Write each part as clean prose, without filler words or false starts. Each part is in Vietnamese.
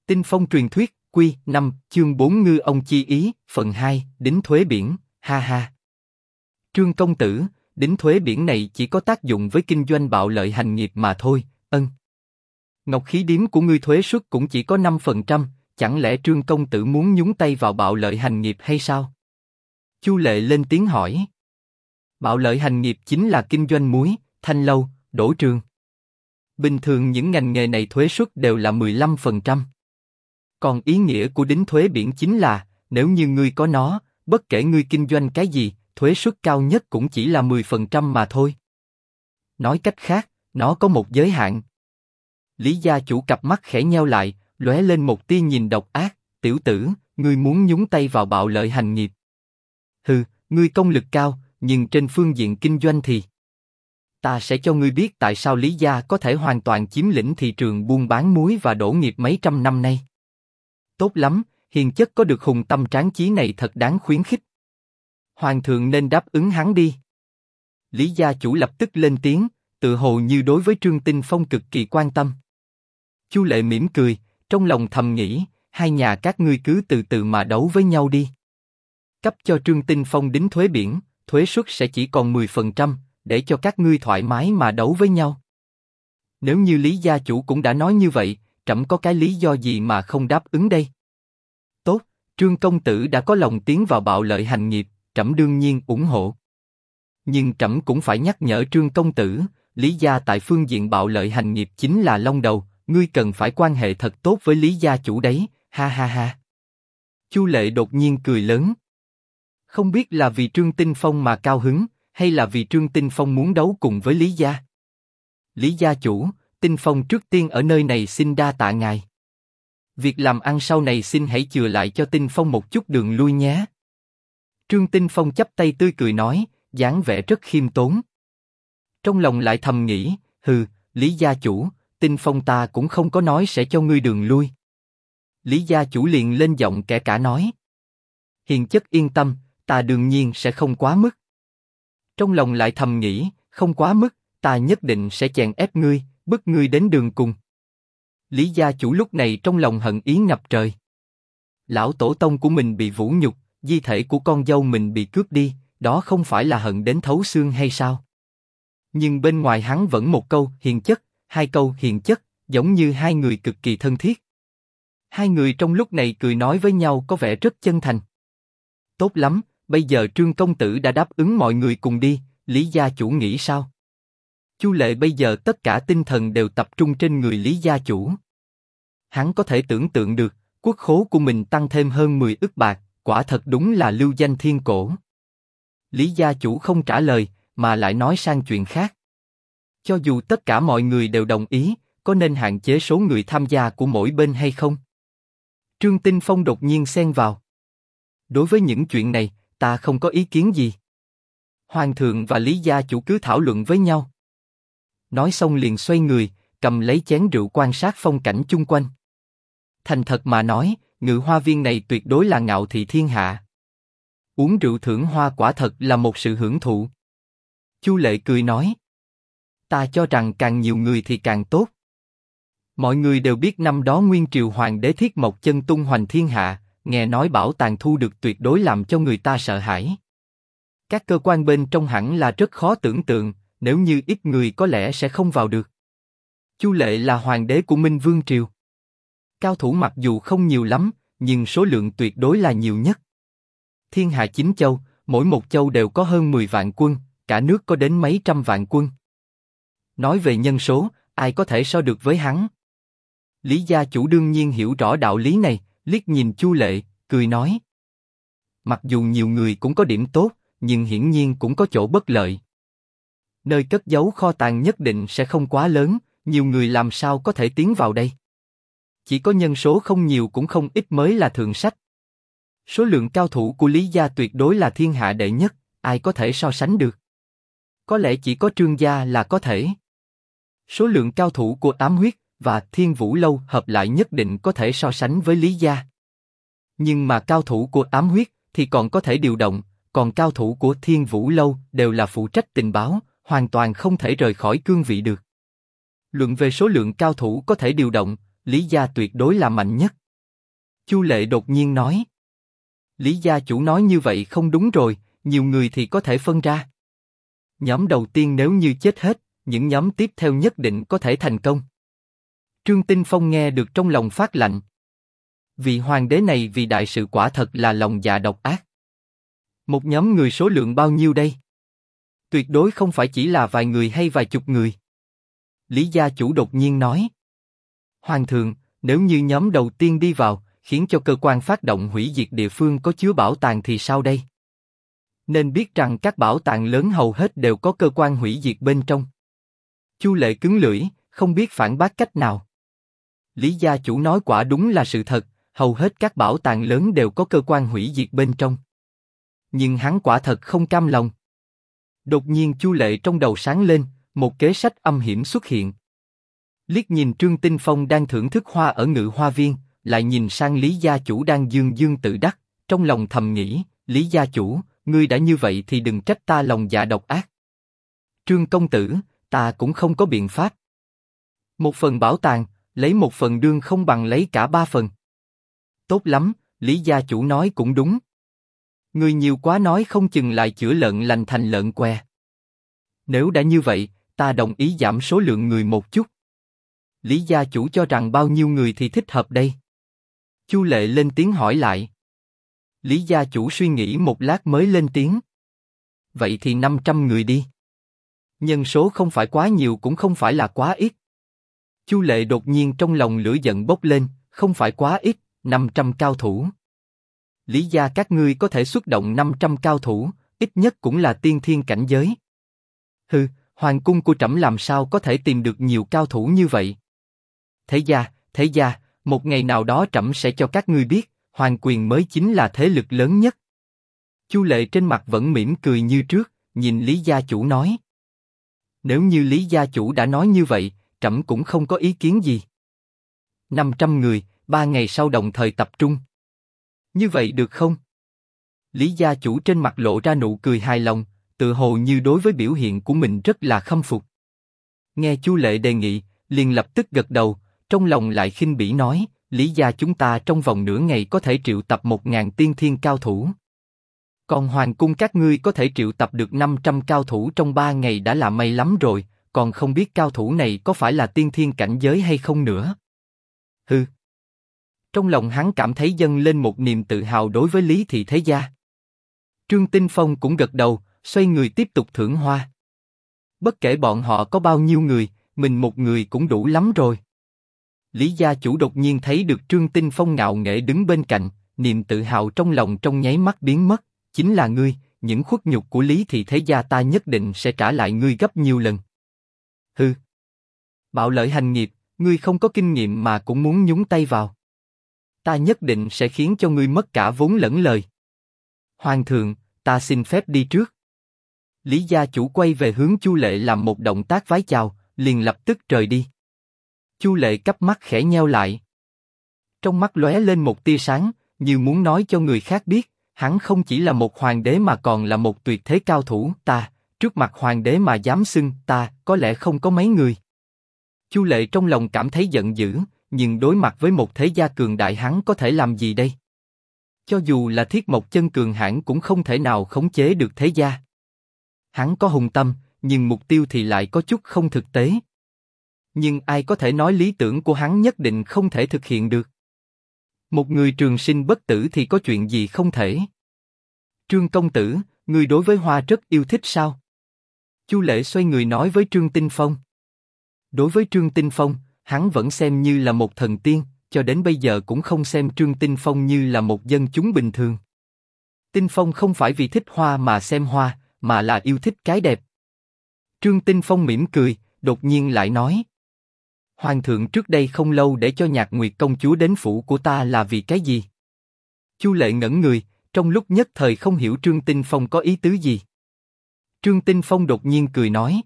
Tinh Phong truyền thuyết, Quy 5, chương 4 Ngư ông chi ý, phần 2, đính thuế biển, ha ha. Trương công tử, đính thuế biển này chỉ có tác dụng với kinh doanh bạo lợi hành nghiệp mà thôi, Ngọc khí điếm của ngươi thuế suất cũng chỉ có 5%, chẳng lẽ Trương công tử muốn nhúng tay vào bạo lợi hành nghiệp hay sao? Chu Lệ lên tiếng hỏi. Bạo lợi hành nghiệp chính là kinh doanh muối, thanh lâu, đổ trường. Bình thường những ngành nghề này thuế suất đều là 15%. Còn ý nghĩa của đính thuế biển chính là, nếu như ngươi có nó, bất kể ngươi kinh doanh cái gì, thuế suất cao nhất cũng chỉ là 10% mà thôi. Nói cách khác, nó có một giới hạn. Lý gia chủ cặp mắt khẽ nheo lại, lóe lên một tia nhìn độc ác. Tiểu tử, ngươi muốn nhúng tay vào bạo lợi hành nghiệp? Hừ, ngươi công lực cao, nhưng trên phương diện kinh doanh thì... Ta sẽ cho ngươi biết tại sao Lý gia có thể hoàn toàn chiếm lĩnh thị trường buôn bán muối và đổ nghiệp mấy trăm năm nay. Tốt lắm, hiền chất có được hùng tâm tráng chí này thật đáng khuyến khích. Hoàng thượng nên đáp ứng hắn đi. Lý gia chủ lập tức lên tiếng, tự hồ như đối với Trương Tinh Phong cực kỳ quan tâm. Chu Lệ mỉm cười, trong lòng thầm nghĩ, hai nhà các ngươi cứ từ từ mà đấu với nhau đi. Cấp cho Trương Tinh Phong đính thuế biển, thuế suất sẽ chỉ còn 10%, để cho các ngươi thoải mái mà đấu với nhau. Nếu như Lý gia chủ cũng đã nói như vậy, trẫm có cái lý do gì mà không đáp ứng đây? Tốt, Trương công tử đã có lòng tiến vào bạo lợi hành nghiệp, trẫm đương nhiên ủng hộ. Nhưng trẫm cũng phải nhắc nhở Trương công tử, Lý gia tại phương diện bạo lợi hành nghiệp chính là long đầu, ngươi cần phải quan hệ thật tốt với Lý gia chủ đấy, ha ha ha. Chu Lệ đột nhiên cười lớn. Không biết là vì Trương Tinh Phong mà cao hứng, hay là vì Trương Tinh Phong muốn đấu cùng với Lý gia? Lý gia chủ, Tinh Phong trước tiên ở nơi này xin đa tạ ngài. Việc làm ăn sau này xin hãy chừa lại cho Tinh Phong một chút đường lui nhé. Trương Tinh Phong chắp tay tươi cười nói, dáng vẻ rất khiêm tốn. Trong lòng lại thầm nghĩ, hừ, Lý gia chủ, Tinh Phong ta cũng không có nói sẽ cho ngươi đường lui. Lý gia chủ liền lên giọng kẻ cả nói. Hiền chất yên tâm, ta đương nhiên sẽ không quá mức. Trong lòng lại thầm nghĩ, không quá mức, ta nhất định sẽ chèn ép ngươi, bức ngươi đến đường cùng. Lý gia chủ lúc này trong lòng hận ý ngập trời. Lão tổ tông của mình bị vũ nhục, di thể của con dâu mình bị cướp đi, đó không phải là hận đến thấu xương hay sao? Nhưng bên ngoài hắn vẫn một câu hiền chất, hai câu hiền chất, giống như hai người cực kỳ thân thiết. Hai người trong lúc này cười nói với nhau có vẻ rất chân thành. Tốt lắm, bây giờ Trương công tử đã đáp ứng mọi người cùng đi, Lý gia chủ nghĩ sao? Chu Lệ bây giờ tất cả tinh thần đều tập trung trên người Lý gia chủ. Hắn có thể tưởng tượng được, quốc khố của mình tăng thêm hơn 10 ức bạc, quả thật đúng là lưu danh thiên cổ. Lý gia chủ không trả lời, mà lại nói sang chuyện khác. Cho dù tất cả mọi người đều đồng ý, có nên hạn chế số người tham gia của mỗi bên hay không? Trương Tinh Phong đột nhiên xen vào. Đối với những chuyện này, ta không có ý kiến gì. Hoàng thượng và Lý gia chủ cứ thảo luận với nhau. Nói xong liền xoay người, cầm lấy chén rượu quan sát phong cảnh chung quanh. Thành thật mà nói, Ngự Hoa Viên này tuyệt đối là ngạo thị thiên hạ. Uống rượu thưởng hoa quả thật là một sự hưởng thụ. Chu Lệ cười nói. Ta cho rằng càng nhiều người thì càng tốt. Mọi người đều biết năm đó Nguyên Triều Hoàng đế Thiết Mộc Chân tung hoành thiên hạ, nghe nói bảo tàng thu được tuyệt đối làm cho người ta sợ hãi. Các cơ quan bên trong hẳn là rất khó tưởng tượng, nếu như ít người có lẽ sẽ không vào được. Chu Lệ là hoàng đế của Minh Vương Triều. Cao thủ mặc dù không nhiều lắm, nhưng số lượng tuyệt đối là nhiều nhất. Thiên hạ 9 châu, mỗi một châu đều có hơn 10 vạn quân, cả nước có đến mấy trăm vạn quân. Nói về nhân số, ai có thể so được với hắn? Lý gia chủ đương nhiên hiểu rõ đạo lý này, liếc nhìn Chu Lệ, cười nói. Mặc dù nhiều người cũng có điểm tốt, nhưng hiển nhiên cũng có chỗ bất lợi. Nơi cất giấu kho tàng nhất định sẽ không quá lớn, nhiều người làm sao có thể tiến vào đây? Chỉ có nhân số không nhiều cũng không ít mới là thượng sách. Số lượng cao thủ của Lý gia tuyệt đối là thiên hạ đệ nhất, ai có thể so sánh được? Có lẽ chỉ có Trương gia là có thể. Số lượng cao thủ của Ám Huyết và Thiên Vũ Lâu hợp lại nhất định có thể so sánh với Lý gia. Nhưng mà cao thủ của Ám Huyết thì còn có thể điều động, còn cao thủ của Thiên Vũ Lâu đều là phụ trách tình báo, hoàn toàn không thể rời khỏi cương vị được. Luận về số lượng cao thủ có thể điều động, Lý gia tuyệt đối là mạnh nhất. Chu Lệ đột nhiên nói. Lý gia chủ nói như vậy không đúng rồi, nhiều người thì có thể phân ra. Nhóm đầu tiên nếu như chết hết, những nhóm tiếp theo nhất định có thể thành công. Trương Tinh Phong nghe được trong lòng phát lạnh. Vị hoàng đế này vì đại sự quả thật là lòng dạ độc ác. Một nhóm người số lượng bao nhiêu đây? Tuyệt đối không phải chỉ là vài người hay vài chục người. Lý gia chủ đột nhiên nói. Hoàng thượng, nếu như nhóm đầu tiên đi vào, khiến cho cơ quan phát động hủy diệt địa phương có chứa bảo tàng thì sao đây? Nên biết rằng các bảo tàng lớn hầu hết đều có cơ quan hủy diệt bên trong. Chu Lệ cứng lưỡi, không biết phản bác cách nào. Lý gia chủ nói quả đúng là sự thật, hầu hết các bảo tàng lớn đều có cơ quan hủy diệt bên trong. Nhưng hắn quả thật không cam lòng. Đột nhiên Chu Lệ trong đầu sáng lên, một kế sách âm hiểm xuất hiện. Liếc nhìn Trương Tinh Phong đang thưởng thức hoa ở Ngự Hoa Viên, lại nhìn sang Lý gia chủ đang dương dương tự đắc, trong lòng thầm nghĩ, Lý gia chủ, ngươi đã như vậy thì đừng trách ta lòng dạ độc ác. Trương công tử, ta cũng không có biện pháp. Một phần bảo tàng, lấy một phần đương không bằng lấy cả ba phần. Tốt lắm, Lý gia chủ nói cũng đúng. Người nhiều quá nói không chừng lại chữa lợn lành thành lợn què. Nếu đã như vậy, ta đồng ý giảm số lượng người một chút. Lý gia chủ cho rằng bao nhiêu người thì thích hợp đây? Chu Lệ lên tiếng hỏi lại. Lý gia chủ suy nghĩ một lát mới lên tiếng. Vậy thì 500 người đi. Nhân số không phải quá nhiều cũng không phải là quá ít. Chu Lệ đột nhiên trong lòng lửa giận bốc lên, không phải quá ít, 500 cao thủ. Lý gia các ngươi có thể xuất động 500 cao thủ, ít nhất cũng là tiên thiên cảnh giới. Hừ, hoàng cung của trẫm làm sao có thể tìm được nhiều cao thủ như vậy? Thế gia, một ngày nào đó trẫm sẽ cho các ngươi biết, hoàng quyền mới chính là thế lực lớn nhất. Chu Lệ trên mặt vẫn mỉm cười như trước, nhìn Lý gia chủ nói. Nếu như Lý gia chủ đã nói như vậy, trẫm cũng không có ý kiến gì. 500 người, 3 ngày sau đồng thời tập trung. Như vậy được không? Lý gia chủ trên mặt lộ ra nụ cười hài lòng, tự hồ như đối với biểu hiện của mình rất là khâm phục. Nghe Chu Lệ đề nghị, liền lập tức gật đầu, trong lòng lại khinh bỉ nói, Lý gia chúng ta trong vòng nửa ngày có thể triệu tập 1000 tiên thiên cao thủ. Còn hoàng cung các ngươi có thể triệu tập được 500 cao thủ trong 3 ngày đã là may lắm rồi, còn không biết cao thủ này có phải là tiên thiên cảnh giới hay không nữa. Hừ. Trong lòng hắn cảm thấy dâng lên một niềm tự hào đối với Lý thị thế gia. Trương Tinh Phong cũng gật đầu, xoay người tiếp tục thưởng hoa. Bất kể bọn họ có bao nhiêu người, mình một người cũng đủ lắm rồi. Lý gia chủ đột nhiên thấy được Trương Tinh Phong ngạo nghễ đứng bên cạnh, niềm tự hào trong lòng trong nháy mắt biến mất. Chính là ngươi, những khuất nhục của Lý thị thế gia ta nhất định sẽ trả lại ngươi gấp nhiều lần. Hừ. Bạo lợi hành nghiệp, ngươi không có kinh nghiệm mà cũng muốn nhúng tay vào. Ta nhất định sẽ khiến cho ngươi mất cả vốn lẫn lời. Hoàng thượng, ta xin phép đi trước. Lý gia chủ quay về hướng Chu Lệ làm một động tác vái chào, liền lập tức rời đi. Chu Lệ cắp mắt khẽ nheo lại. Trong mắt lóe lên một tia sáng, như muốn nói cho người khác biết, hắn không chỉ là một hoàng đế mà còn là một tuyệt thế cao thủ. Ta, trước mặt hoàng đế mà dám xưng ta, có lẽ không có mấy người. Chu Lệ trong lòng cảm thấy giận dữ, nhưng đối mặt với một thế gia cường đại hắn có thể làm gì đây? Cho dù là Thiết Mộc Chân cường hãn cũng không thể nào khống chế được thế gia. Hắn có hùng tâm, nhưng mục tiêu thì lại có chút không thực tế. Nhưng ai có thể nói lý tưởng của hắn nhất định không thể thực hiện được? Một người trường sinh bất tử thì có chuyện gì không thể? Trương công tử, ngươi đối với hoa rất yêu thích sao? Chu Lệ xoay người nói với Trương Tinh Phong. Đối với Trương Tinh Phong, hắn vẫn xem như là một thần tiên, cho đến bây giờ cũng không xem Trương Tinh Phong như là một dân chúng bình thường. Tinh Phong không phải vì thích hoa mà xem hoa, mà là yêu thích cái đẹp. Trương Tinh Phong mỉm cười, đột nhiên lại nói. Hoàng thượng trước đây không lâu để cho Nhạc Nguyệt công chúa đến phủ của ta là vì cái gì? Chu Lệ ngẩn người, trong lúc nhất thời không hiểu Trương Tinh Phong có ý tứ gì. Trương Tinh Phong đột nhiên cười nói.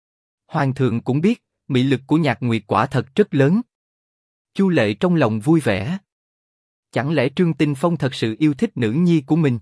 Hoàng thượng cũng biết, mị lực của Nhạc Nguyệt quả thật rất lớn. Chu Lệ trong lòng vui vẻ. Chẳng lẽ Trương Tinh Phong thật sự yêu thích nữ nhi của mình?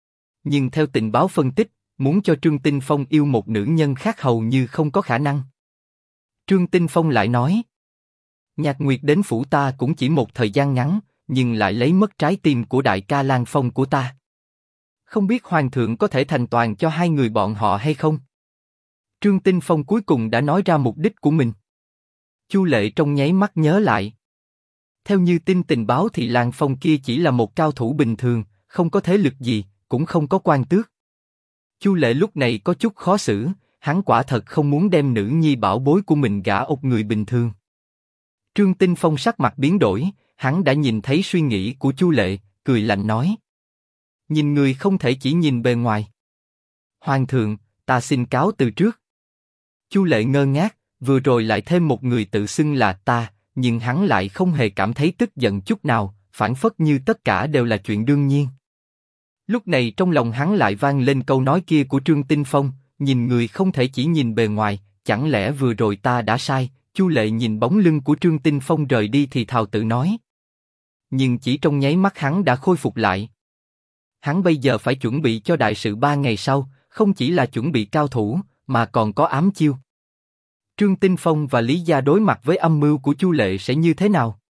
Nhưng theo tình báo phân tích, muốn cho Trương Tinh Phong yêu một nữ nhân khác hầu như không có khả năng. Trương Tinh Phong lại nói. Nhạc Nguyệt đến phủ ta cũng chỉ một thời gian ngắn, nhưng lại lấy mất trái tim của đại ca Lan Phong của ta. Không biết hoàng thượng có thể thành toàn cho hai người bọn họ hay không? Trương Tinh Phong cuối cùng đã nói ra mục đích của mình. Chu Lệ trong nháy mắt nhớ lại. Theo như tin tình báo thì Lan Phong kia chỉ là một cao thủ bình thường, không có thế lực gì, cũng không có quan tước. Chu Lệ lúc này có chút khó xử, hắn quả thật không muốn đem nữ nhi bảo bối của mình gả ốc người bình thường. Trương Tinh Phong sắc mặt biến đổi, hắn đã nhìn thấy suy nghĩ của Chu Lệ, cười lạnh nói: nhìn người không thể chỉ nhìn bề ngoài. Hoàng thượng, ta xin cáo từ trước. Chu Lệ ngơ ngác, vừa rồi lại thêm một người tự xưng là ta, nhưng hắn lại không hề cảm thấy tức giận chút nào, phảng phất như tất cả đều là chuyện đương nhiên. Lúc này trong lòng hắn lại vang lên câu nói kia của Trương Tinh Phong, nhìn người không thể chỉ nhìn bề ngoài, chẳng lẽ vừa rồi ta đã sai? Chu Lệ nhìn bóng lưng của Trương Tinh Phong rời đi thì thào tự nói. Nhưng chỉ trong nháy mắt hắn đã khôi phục lại. Hắn bây giờ phải chuẩn bị cho đại sự 3 ngày sau, không chỉ là chuẩn bị cao thủ, mà còn có ám chiêu. Trương Tinh Phong và Lý Gia đối mặt với âm mưu của Chu Lệ sẽ như thế nào?